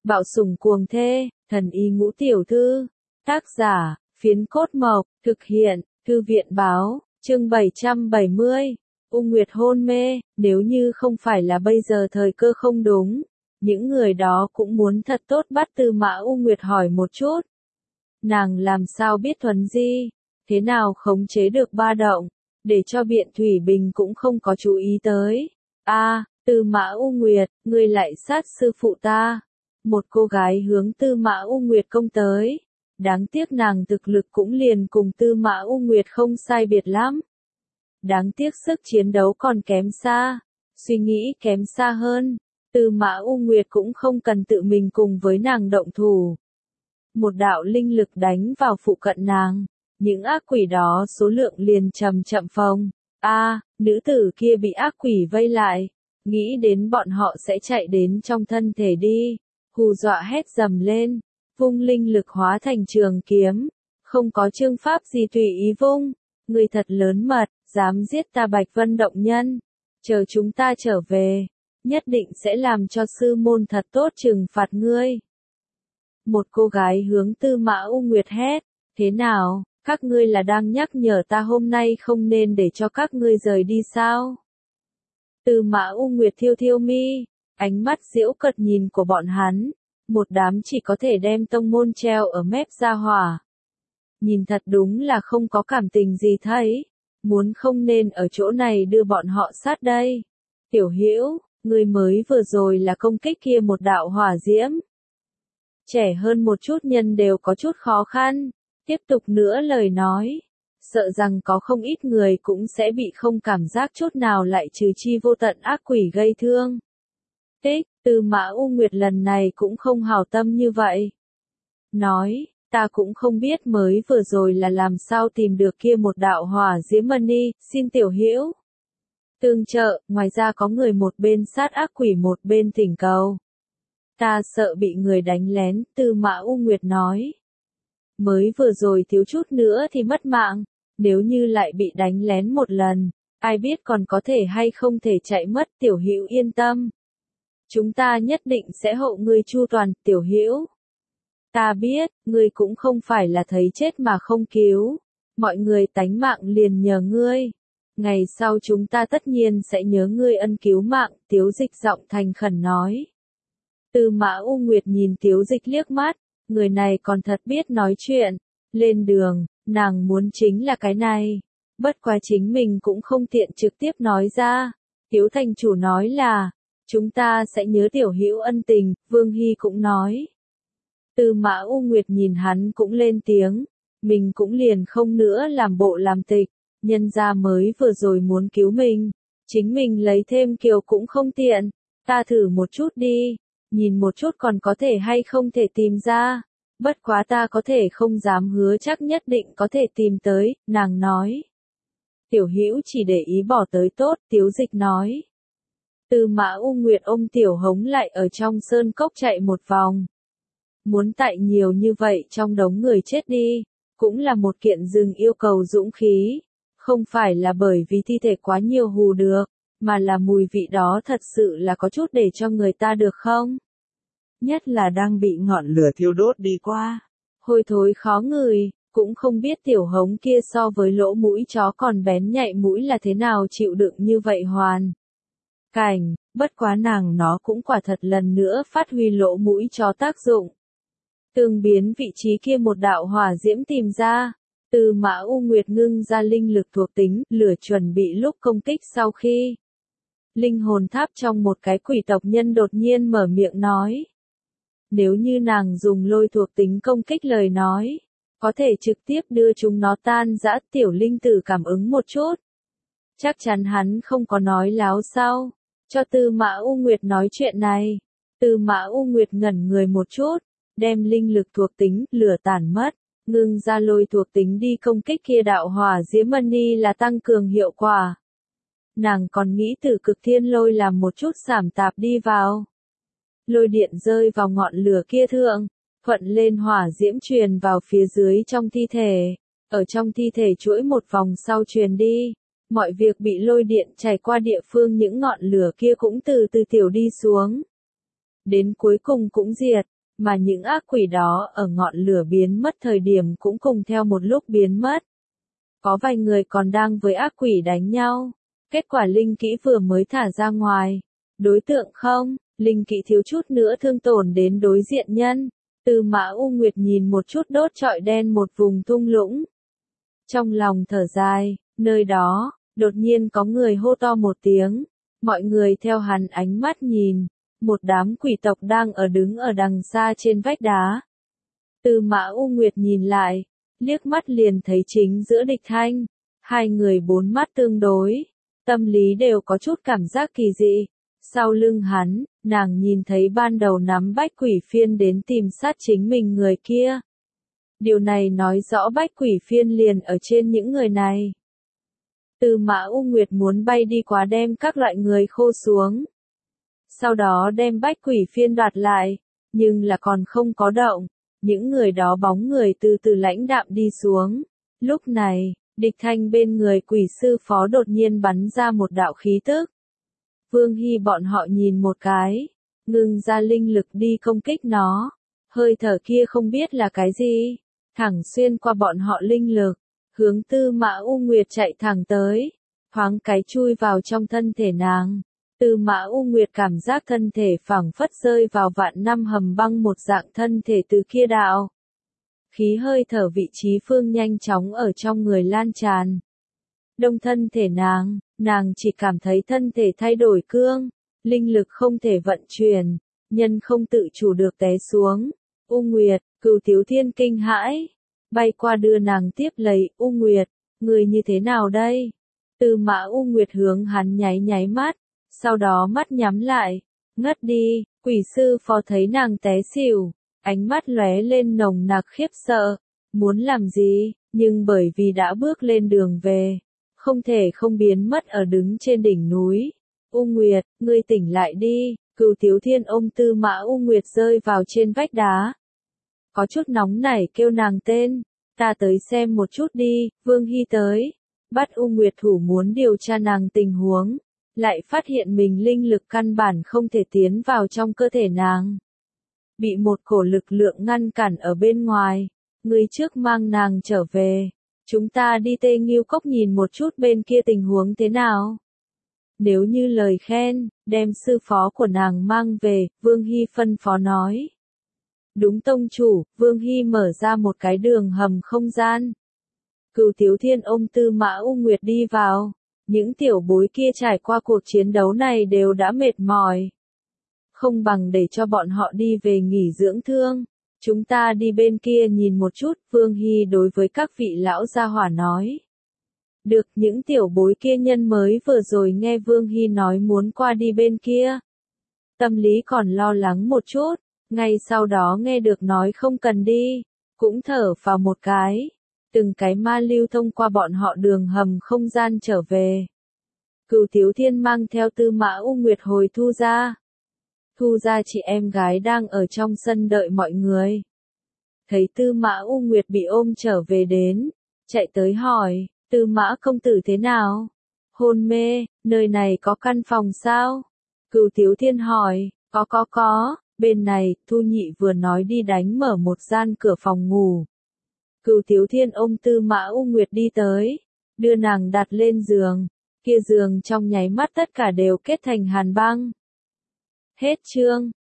Bạo sủng cuồng thê, thần y ngũ tiểu thư. Tác giả, Phiến Cốt Mộc, thực hiện, Thư viện báo, chương 770. U Nguyệt hôn mê, nếu như không phải là bây giờ thời cơ không đúng, những người đó cũng muốn thật tốt bắt Tư Mã U Nguyệt hỏi một chút. Nàng làm sao biết Thuấn Di, thế nào khống chế được ba động, để cho Biện Thủy Bình cũng không có chú ý tới. Tư Mã U Nguyệt, ngươi lại sát sư phụ ta. Một cô gái hướng Tư Mã U Nguyệt công tới. Đáng tiếc nàng thực lực cũng liền cùng Tư Mã U Nguyệt không sai biệt lắm. Đáng tiếc sức chiến đấu còn kém xa, suy nghĩ kém xa hơn. Tư Mã U Nguyệt cũng không cần tự mình cùng với nàng động thủ. Một đạo linh lực đánh vào phụ cận nàng, những ác quỷ đó số lượng liền chậm chậm phồng. Nữ tử kia bị ác quỷ vây lại, nghĩ đến bọn họ sẽ chạy đến trong thân thể đi, hù dọa hét dầm lên, vung linh lực hóa thành trường kiếm, không có chương pháp gì tùy ý vung, người thật lớn mật, dám giết ta Bạch Vân Động Nhân, chờ chúng ta trở về, nhất định sẽ làm cho sư môn thật tốt trừng phạt ngươi. Một cô gái hướng Tư Mã U Nguyệt hét, thế nào, các ngươi là đang nhắc nhở ta hôm nay không nên để cho các ngươi rời đi sao? Tư Mã U Nguyệt thiêu thiêu mi, ánh mắt giễu cợt nhìn của bọn hắn, một đám chỉ có thể đem tông môn treo ở mép ra hỏa. Nhìn thật đúng là không có cảm tình gì thấy, muốn không nên ở chỗ này đưa bọn họ sát đây. Tiểu Hữu, người mới vừa rồi là công kích kia một đạo hỏa diễm. Trẻ hơn một chút nhân đều có chút khó khăn, tiếp tục nữa lời nói, sợ rằng có không ít người cũng sẽ bị không cảm giác chút nào lại trừ chi vô tận ác quỷ gây thương. Tư Mã U Nguyệt lần này cũng không hảo tâm như vậy. Nói, ta cũng không biết mới vừa rồi là làm sao tìm được kia một đạo hỏa diễm mani, xin tiểu hữu tương trợ, ngoài ra có người một bên sát ác quỷ một bên thỉnh cầu. Ta sợ bị người đánh lén, Tư Mã U Nguyệt nói. Mới vừa rồi thiếu chút nữa thì mất mạng, nếu như lại bị đánh lén một lần, ai biết còn có thể hay không thể chạy mất, tiểu hữu yên tâm. Chúng ta nhất định sẽ hộ ngươi chu toàn, tiểu hữu. Ta biết, ngươi cũng không phải là thấy chết mà không cứu. Mọi người tánh mạng liền nhờ ngươi. Ngày sau chúng ta tất nhiên sẽ nhớ ngươi ân cứu mạng, Tiếu Dịch giọng thành khẩn nói. Tư Mã U Nguyệt nhìn Tiếu Dịch liếc mắt, người này còn thật biết nói chuyện. Lên đường, nàng muốn chính là cái này. Bất quá chính mình cũng không tiện trực tiếp nói ra. Tiếu thành chủ nói là, chúng ta sẽ nhớ tiểu hữu ân tình, Vương Hy cũng nói. Tư Mã U Nguyệt nhìn hắn cũng lên tiếng, mình cũng liền không nữa làm bộ làm tịch, nhân ra mới vừa rồi muốn cứu mình, chính mình lấy thêm kiều cũng không tiện, ta thử một chút đi, nhìn một chút còn có thể hay không thể tìm ra, bất quá ta có thể không dám hứa chắc nhất định có thể tìm tới, nàng nói. Tiểu hữu chỉ để ý bỏ tới tốt, Tiếu Dịch nói. Tư Mã U Nguyệt ôm Tiểu Hống lại ở trong sơn cốc chạy một vòng. Muốn tại nhiều như vậy trong đống người chết đi, cũng là một kiện rừng yêu cầu dũng khí, không phải là bởi vì thi thể quá nhiều hù được, mà là mùi vị đó thật sự là có chút để cho người ta được không? Nhất là đang bị ngọn lửa thiêu đốt đi qua, hôi thối khó ngửi, cũng không biết Tiểu Hống kia so với lỗ mũi chó còn bén nhạy mũi là thế nào chịu đựng như vậy hoàn. Cảnh, bất quá nàng nó cũng quả thật lần nữa phát huy lỗ mũi chó tác dụng. Tương biến vị trí kia một đạo hỏa diễm tìm ra, Tư Mã U Nguyệt ngưng ra linh lực thuộc tính, lửa chuẩn bị lúc công kích sau khi. Linh hồn tháp trong một cái quỷ tộc nhân đột nhiên mở miệng nói. Nếu như nàng dùng lôi thuộc tính công kích lời nói, có thể trực tiếp đưa chúng nó tan rã, tiểu linh tử cảm ứng một chút. Chắc chắn hắn không có nói láo sao, cho Tư Mã U Nguyệt nói chuyện này. Tư Mã U Nguyệt ngẩn người một chút, đem linh lực thuộc tính, lửa tản mất, ngưng ra lôi thuộc tính đi công kích kia đạo hỏa diễm mani là tăng cường hiệu quả. Nàng còn nghĩ từ cực thiên lôi làm một chút giảm tạp đi vào. Lôi điện rơi vào ngọn lửa kia thượng, thuận lên hỏa diễm truyền vào phía dưới trong thi thể, ở trong thi thể chuỗi một vòng sau truyền đi. Mọi việc bị lôi điện chảy qua địa phương những ngọn lửa kia cũng từ từ tiểu đi xuống. Đến cuối cùng cũng diệt, mà những ác quỷ đó ở ngọn lửa biến mất thời điểm cũng cùng theo một lúc biến mất. Có vài người còn đang với ác quỷ đánh nhau, kết quả linh kỹ vừa mới thả ra ngoài. Đối tượng không, linh kỹ thiếu chút nữa thương tổn đến đối diện nhân. Tư Mã U Nguyệt nhìn một chút đốt trọi đen một vùng thung lũng. Trong lòng thở dài, nơi đó, đột nhiên có người hô to một tiếng. Mọi người theo hắn ánh mắt nhìn, một đám quỷ tộc đang đứng ở đằng xa trên vách đá. Tư Mã U Nguyệt nhìn lại, liếc mắt liền thấy chính giữa Địch Thanh, hai người bốn mắt tương đối, tâm lý đều có chút cảm giác kỳ dị. Sau lưng hắn, nàng nhìn thấy ban đầu nắm bách quỷ phiên đến tìm sát chính mình người kia. Điều này nói rõ bách quỷ phiên liền ở trên những người này. Tư Mã U Nguyệt muốn bay đi quá đem các loại người khô xuống. Sau đó đem bách quỷ phiên đoạt lại, nhưng là còn không có động. Những người đó bóng người từ từ lãnh đạm đi xuống. Lúc này, Địch Thanh bên người quỷ sư phó đột nhiên bắn ra một đạo khí tức. Vương Hy bọn họ nhìn một cái, ngừng ra linh lực đi công kích nó. Hơi thở kia không biết là cái gì, thẳng xuyên qua bọn họ linh lực, hướng Tư Mã U Nguyệt chạy thẳng tới, thoáng cái chui vào trong thân thể nàng. Tư Mã U Nguyệt cảm giác thân thể phảng phất rơi vào vạn năm hầm băng một dạng thân thể từ kia đạo. Khí hơi thở vị trí phương nhanh chóng ở trong người lan tràn. Đông thân thể nàng chỉ cảm thấy thân thể thay đổi cương, linh lực không thể vận chuyển, nhân không tự chủ được té xuống. U Nguyệt, Cửu Tiếu Thiên kinh hãi, bay qua đưa nàng tiếp lấy. U Nguyệt, người như thế nào đây? Tư Mã U Nguyệt hướng hắn nháy mắt, sau đó mắt nhắm lại, ngất đi. Quỷ sư phó thấy nàng té xỉu, ánh mắt lóe lên nồng nặc khiếp sợ, muốn làm gì, nhưng bởi vì đã bước lên đường về, không thể không biến mất ở đứng trên đỉnh núi. U Nguyệt, ngươi tỉnh lại đi. Cửu Tiếu Thiên ôm Tư Mã U Nguyệt rơi vào trên vách đá. Có chút nóng nảy kêu nàng tên, ta tới xem một chút đi. Vương Hy tới, bắt U Nguyệt thủ muốn điều tra nàng tình huống, lại phát hiện mình linh lực căn bản không thể tiến vào trong cơ thể nàng. Bị một cổ lực lượng ngăn cản ở bên ngoài, người trước mang nàng trở về. Chúng ta đi Tê Nghiêu Cốc nhìn một chút bên kia tình huống thế nào. Nếu như lời khen, đem sư phó của nàng mang về, Vương Hy phân phó nói. Đúng tông chủ, Vương Hy mở ra một cái đường hầm không gian. Cửu Tiếu Thiên ôm Tư Mã U Nguyệt đi vào. Những tiểu bối kia trải qua cuộc chiến đấu này đều đã mệt mỏi. Không bằng để cho bọn họ đi về nghỉ dưỡng thương. Chúng ta đi bên kia nhìn một chút, Vương Hy đối với các vị lão gia hỏa nói. Được, những tiểu bối kia nhân mới vừa rồi nghe Vương Hy nói muốn qua đi bên kia. Tâm lý còn lo lắng một chút, ngay sau đó nghe được nói không cần đi, cũng thở vào một cái. Từng cái ma lưu thông qua bọn họ đường hầm không gian trở về. Cửu Tiếu Thiên mang theo Tư Mã U Nguyệt hồi Thu gia. Thu gia chị em gái đang ở trong sân đợi mọi người. Thấy Tư Mã U Nguyệt bị ôm trở về đến, chạy tới hỏi, Tư Mã công tử thế nào? Hôn mê, nơi này có căn phòng sao? Cửu Tiếu Thiên hỏi, có, bên này, Thu Nhị vừa nói đi đánh mở một gian cửa phòng ngủ. Cửu Tiếu Thiên ôm Tư Mã U Nguyệt đi tới, đưa nàng đặt lên giường, kia giường trong nháy mắt tất cả đều kết thành hàn băng. Hết chương.